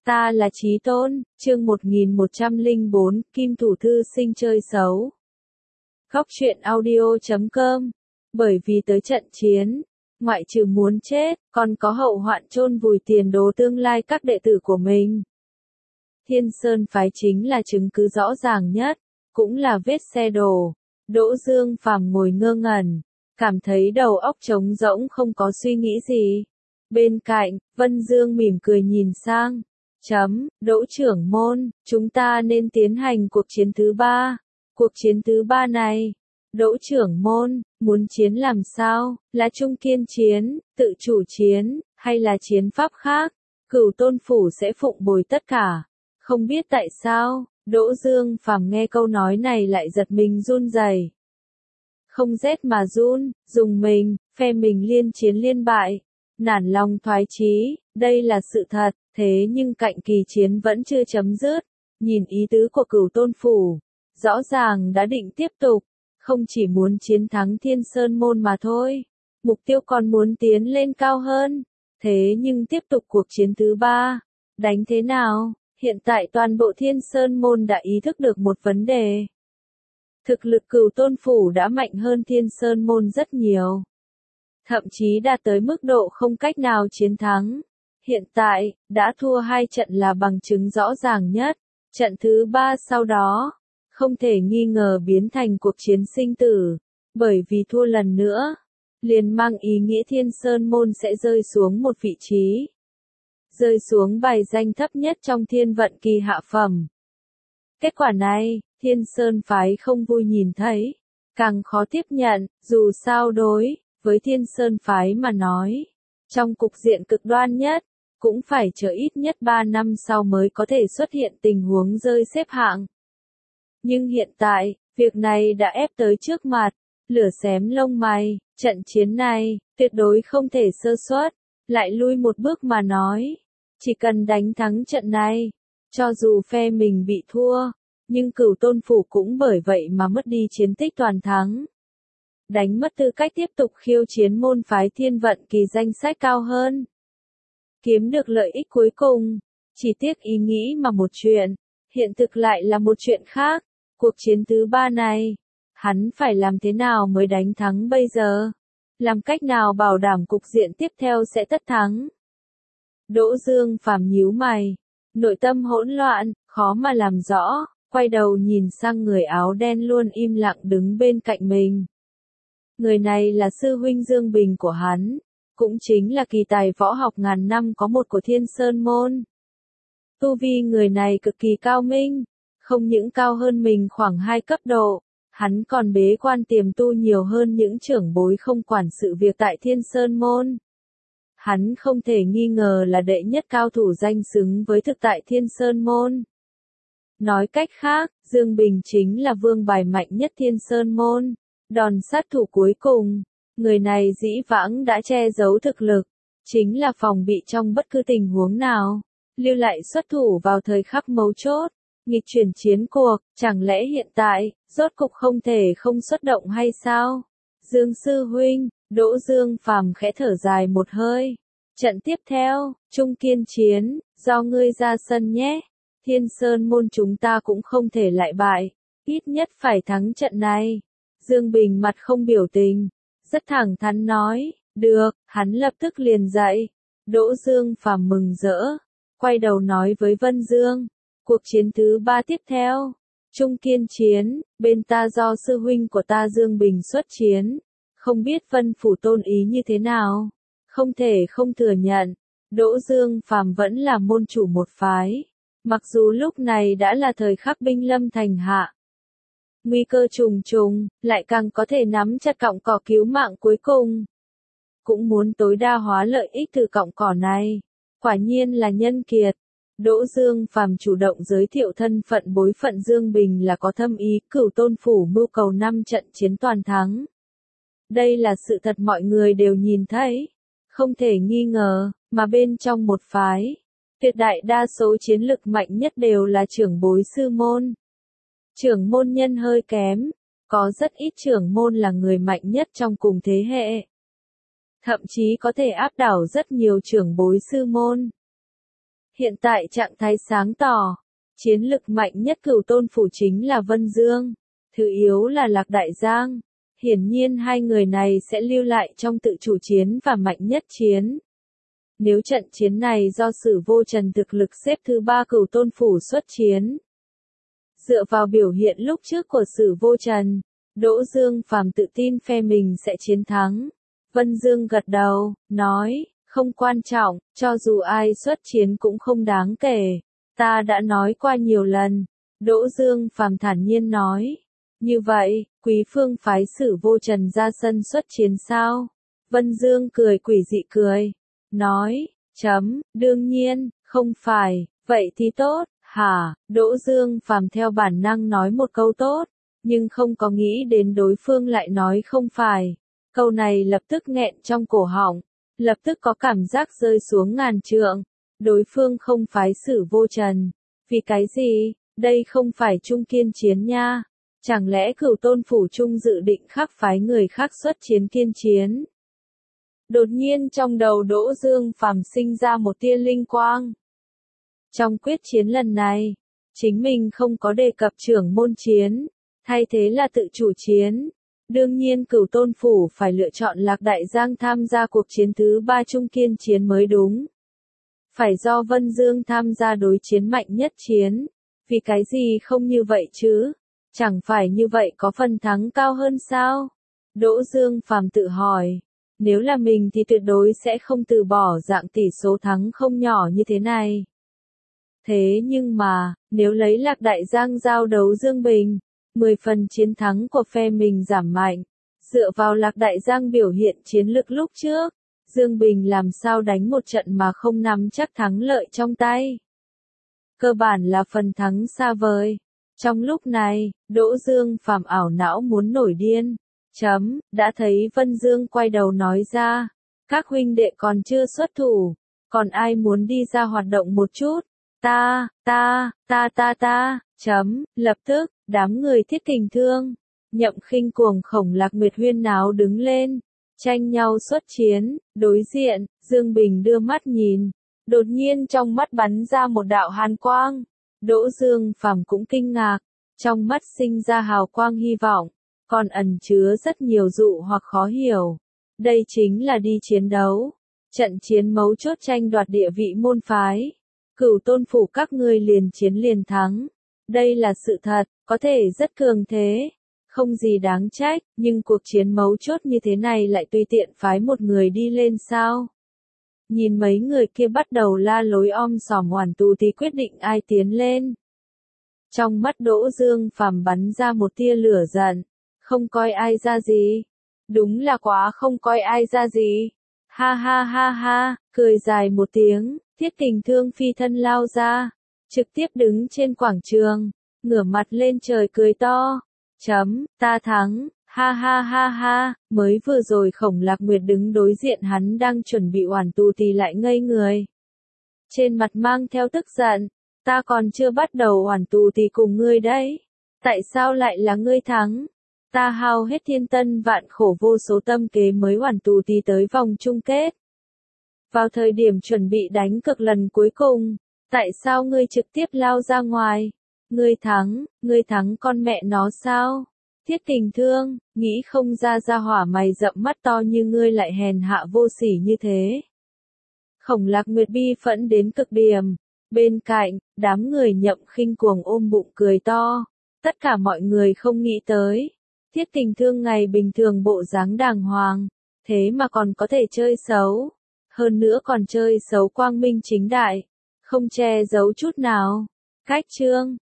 Ta là Chí Tôn, chương 1104, Kim Thủ Thư Sinh chơi xấu. Góc truyện audio.com. Bởi vì tới trận chiến, ngoại trừ muốn chết, còn có hậu hoạn chôn vùi tiền đồ tương lai các đệ tử của mình. Thiên Sơn phái chính là chứng cứ rõ ràng nhất, cũng là vết xe đổ. Đỗ Dương Phàm ngồi ngơ ngẩn, cảm thấy đầu óc trống rỗng không có suy nghĩ gì. Bên cạnh, Vân Dương mỉm cười nhìn sang. Đỗ trưởng môn, chúng ta nên tiến hành cuộc chiến thứ 3. Cuộc chiến thứ 3 này, Đỗ trưởng môn, muốn chiến làm sao, là trung kiên chiến, tự chủ chiến, hay là chiến pháp khác? Cửu Tôn Phủ sẽ phụng bồi tất cả. Không biết tại sao, Đỗ Dương Phàm nghe câu nói này lại giật mình run rẩy. Không rét mà run, dùng mình, phe mình liên chiến liên bại. Nản lòng thoái chí, đây là sự thật, thế nhưng cạnh kỳ chiến vẫn chưa chấm dứt. Nhìn ý tứ của Cửu Tôn Phủ, rõ ràng đã định tiếp tục, không chỉ muốn chiến thắng Thiên Sơn Môn mà thôi, mục tiêu còn muốn tiến lên cao hơn. Thế nhưng tiếp tục cuộc chiến thứ 3, đánh thế nào? Hiện tại toàn bộ Thiên Sơn Môn đã ý thức được một vấn đề. Thực lực Cửu Tôn Phủ đã mạnh hơn Thiên Sơn Môn rất nhiều. Thậm chí đạt tới mức độ không cách nào chiến thắng. Hiện tại, đã thua 2 trận là bằng chứng rõ ràng nhất. Trận thứ 3 sau đó, không thể nghi ngờ biến thành cuộc chiến sinh tử. Bởi vì thua lần nữa, liền mang ý nghĩa Thiên Sơn Môn sẽ rơi xuống một vị trí. Rơi xuống bài danh thấp nhất trong thiên vận kỳ hạ phẩm. Kết quả này, Thiên Sơn phái không vui nhìn thấy, càng khó tiếp nhận, dù sao đối với Thiên Sơn phái mà nói, trong cục diện cực đoan nhất, cũng phải chờ ít nhất 3 năm sau mới có thể xuất hiện tình huống rơi xếp hạng. Nhưng hiện tại, việc này đã ép tới trước mặt, lửa xém lông mày, trận chiến này, tuyệt đối không thể sơ suất, lại lui một bước mà nói. Chỉ cần đánh thắng trận này, cho dù phe mình bị thua, nhưng Cửu Tôn Phủ cũng bởi vậy mà mất đi chiến tích toàn thắng. Đánh mất tư cách tiếp tục khiêu chiến môn phái thiên vận kỳ danh sách cao hơn. Kiếm được lợi ích cuối cùng, chỉ tiếc ý nghĩ mà một chuyện, hiện thực lại là một chuyện khác. Cuộc chiến thứ 3 này, hắn phải làm thế nào mới đánh thắng bây giờ? Làm cách nào bảo đảm cục diện tiếp theo sẽ tất thắng? Đỗ Dương Phàm nhíu mày, nội tâm hỗn loạn, khó mà làm rõ, quay đầu nhìn sang người áo đen luôn im lặng đứng bên cạnh mình. Người này là sư huynh Dương Bình của hắn, cũng chính là kỳ tài võ học ngàn năm có một của Thiên Sơn Môn. Tu vi người này cực kỳ cao minh, không những cao hơn mình khoảng 2 cấp độ, hắn còn bế quan tiềm tu nhiều hơn những trưởng bối không quản sự việc tại Thiên Sơn Môn. Hắn không thể nghi ngờ là đệ nhất cao thủ danh xứng với thực tại Thiên Sơn Môn. Nói cách khác, Dương Bình chính là vương bài mạnh nhất Thiên Sơn Môn. Đòn sát thủ cuối cùng, người này dĩ vãng đã che giấu thực lực, chính là phòng bị trong bất cứ tình huống nào, lưu lại xuất thủ vào thời khắc mấu chốt, nghịch chuyển chiến cuộc, chẳng lẽ hiện tại, rốt cục không thể không xuất động hay sao? Dương sư huynh, Đỗ Dương Phàm khẽ thở dài một hơi. Trận tiếp theo, trung kiên chiến, do ngươi ra sân nhé. Thiên Sơn Môn chúng ta cũng không thể lại bại, ít nhất phải thắng trận này. Dương Bình mặt không biểu tình, rất thẳng thắn nói, được, hắn lập tức liền dậy. Đỗ Dương Phàm mừng rỡ, quay đầu nói với Vân Dương, cuộc chiến thứ 3 tiếp theo, trung kiên chiến, bên ta do sư huynh của ta Dương Bình xuất chiến, không biết Vân Phủ tôn ý như thế nào, không thể không thừa nhận, Đỗ Dương Phàm vẫn là môn chủ một phái, mặc dù lúc này đã là thời khắc binh lâm thành hạ. Nguy cơ trùng trùng, lại càng có thể nắm chặt cọng cỏ cứu mạng cuối cùng. Cũng muốn tối đa hóa lợi ích từ cọng cỏ này. Quả nhiên là nhân kiệt. Đỗ Dương Phàm chủ động giới thiệu thân phận bối phận Dương Bình là có thâm ý Cửu Tôn Phủ mưu cầu 5 trận chiến toàn thắng. Đây là sự thật mọi người đều nhìn thấy. Không thể nghi ngờ, mà bên trong một phái, tuyệt đại đa số chiến lực mạnh nhất đều là trưởng bối sư môn. Trưởng môn nhân hơi kém, có rất ít trưởng môn là người mạnh nhất trong cùng thế hệ. Thậm chí có thể áp đảo rất nhiều trưởng bối sư môn. Hiện tại trạng thái sáng tỏ, chiến lực mạnh nhất Cửu Tôn Phủ chính là Vân Dương, thứ yếu là Lạc Đại Giang. Hiển nhiên hai người này sẽ lưu lại trong tự chủ chiến và mạnh nhất chiến. Nếu trận chiến này do Sử Vô Trần thực lực xếp thứ 3 Cửu Tôn Phủ xuất chiến. Dựa vào biểu hiện lúc trước của Sử Vô Trần, Đỗ Dương Phàm tự tin phe mình sẽ chiến thắng. Vân Dương gật đầu, nói, không quan trọng, cho dù ai xuất chiến cũng không đáng kể. Ta đã nói qua nhiều lần. Đỗ Dương Phàm thản nhiên nói. Như vậy, Quý Phương phái Sử Vô Trần ra sân xuất chiến sao? Vân Dương cười quỷ dị cười. Nói, đương nhiên, không phải, vậy thì tốt, hả? Đỗ Dương Phàm theo bản năng nói một câu tốt, nhưng không có nghĩ đến đối phương lại nói không phải. Câu này lập tức nghẹn trong cổ họng, lập tức có cảm giác rơi xuống ngàn trượng. Đối phương không phái Sử Vô Trần. Vì cái gì? Đây không phải Trung Kiên chiến nha. Chẳng lẽ Cửu Tôn Phủ Trung dự định khắc phái người khác xuất chiến kiên chiến? Đột nhiên trong đầu Đỗ Dương Phàm sinh ra một tia linh quang. Trong quyết chiến lần này, chính mình không có đề cập trưởng môn chiến, thay thế là tự chủ chiến. Đương nhiên Cửu Tôn Phủ phải lựa chọn Lạc Đại Giang tham gia cuộc chiến thứ 3 Trung Kiên chiến mới đúng. Phải do Vân Dương tham gia đối chiến mạnh nhất chiến. Vì cái gì không như vậy chứ? Chẳng phải như vậy có phần thắng cao hơn sao? Đỗ Dương Phàm tự hỏi. Nếu là mình thì tuyệt đối sẽ không từ bỏ dạng tỷ số thắng không nhỏ như thế này. Thế nhưng mà, nếu lấy Lạc Đại Giang giao đấu Dương Bình, 10 phần chiến thắng của phe mình giảm mạnh. Dựa vào Lạc Đại Giang biểu hiện chiến lực lúc trước, Dương Bình làm sao đánh một trận mà không nắm chắc thắng lợi trong tay. Cơ bản là phần thắng xa vời. Trong lúc này, Đỗ Dương Phàm ảo não muốn nổi điên. Đã thấy Vân Dương quay đầu nói ra. Các huynh đệ còn chưa xuất thủ. Còn ai muốn đi ra hoạt động một chút? Ta. Lập tức, đám người Thiết Kình Thương, Nhậm Khinh Cuồng Khổng Lạc Nguyệt huyên náo đứng lên. Tranh nhau xuất chiến, đối diện, Dương Bình đưa mắt nhìn. Đột nhiên trong mắt bắn ra một đạo hàn quang. Đỗ Dương Phàm cũng kinh ngạc. Trong mắt sinh ra hào quang hy vọng. Còn ẩn chứa rất nhiều dụ hoặc khó hiểu. Đây chính là đi chiến đấu. Trận chiến mấu chốt tranh đoạt địa vị môn phái. Cửu Tôn Phủ các ngươi liền chiến liền thắng. Đây là sự thật, có thể rất cường thế. Không gì đáng trách, nhưng cuộc chiến mấu chốt như thế này lại tùy tiện phái một người đi lên sao? Nhìn mấy người kia bắt đầu la lối sòm oản tù thì quyết định ai tiến lên. Trong mắt Đỗ Dương Phàm bắn ra một tia lửa giận. Không coi ai ra gì. Đúng là quá không coi ai ra gì. Ha ha ha ha, cười dài một tiếng, Thiết Kình Thương phi thân lao ra. Trực tiếp đứng trên quảng trường, ngửa mặt lên trời cười to. Ta thắng, ha ha ha ha, mới vừa rồi Khổng Lạc Nguyệt đứng đối diện hắn đang chuẩn bị oản tù thì lại ngây người. Trên mặt mang theo tức giận, ta còn chưa bắt đầu oản tù thì cùng ngươi đấy. Tại sao lại là ngươi thắng? Ta hao hết thiên tân vạn khổ vô số tâm kế mới oản tù thì tới vòng chung kết. Vào thời điểm chuẩn bị đánh cược lần cuối cùng, tại sao ngươi trực tiếp lao ra ngoài? Ngươi thắng con mẹ nó sao? Thiết Kình Thương, nghĩ không ra ra hỏa mày rậm mắt to như ngươi lại hèn hạ vô sỉ như thế. Khổng Lạc Nguyệt bi phẫn đến cực điểm. Bên cạnh, đám người Nhậm Khinh Cuồng ôm bụng cười to. Tất cả mọi người không nghĩ tới. Thiết Kình Thương ngày bình thường bộ dáng đàng hoàng, thế mà còn có thể chơi xấu. Hơn nữa còn chơi xấu quang minh chính đại, không che giấu chút nào. Cách chương